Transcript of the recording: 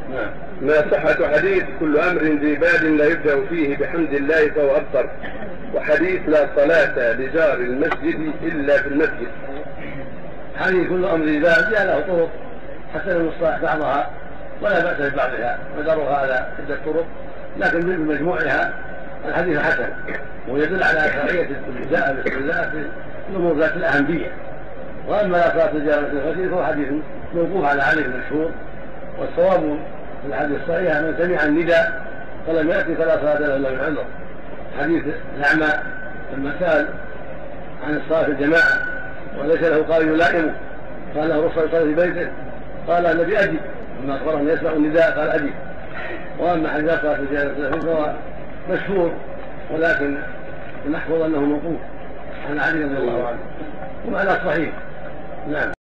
نعم. ما صحة حديث كل أمر ذي بال لا يبدأ فيه بحمد الله فهو أبطر، وحديث لا صلاة لجار المسجد إلا في المسجد؟ حديث كل أمر ذي بال جاء له طرق حسن المصطلح بعضها ولا بأس ببعضها، مدارها على عدة طرق، لكن بمجموعها الحديث حسن، ويدل على شرعية الاستهزاء في الأمور ذات الأهمية. وأما لا صلاة لجار المسجد فهو حديث موقوف على علي المشهور، والصواب في الحديث الصحيح من سمع النداء فلم يأتي فلا صلاة له إلا من عذر. حديث الأعمى لما سأل عن الصلاة في الجماعة وليس له قائل يلائمه قال له رخصة يصلي في بيته، قال النبي أجب، لما أخبره أن يسمع النداء قال أجب. وأما حديث صلاة الجنازة فهو مشهور، ولكن نحفظ أنه موقوف عن علي رضي الله عنه ومعناه صحيح. نعم.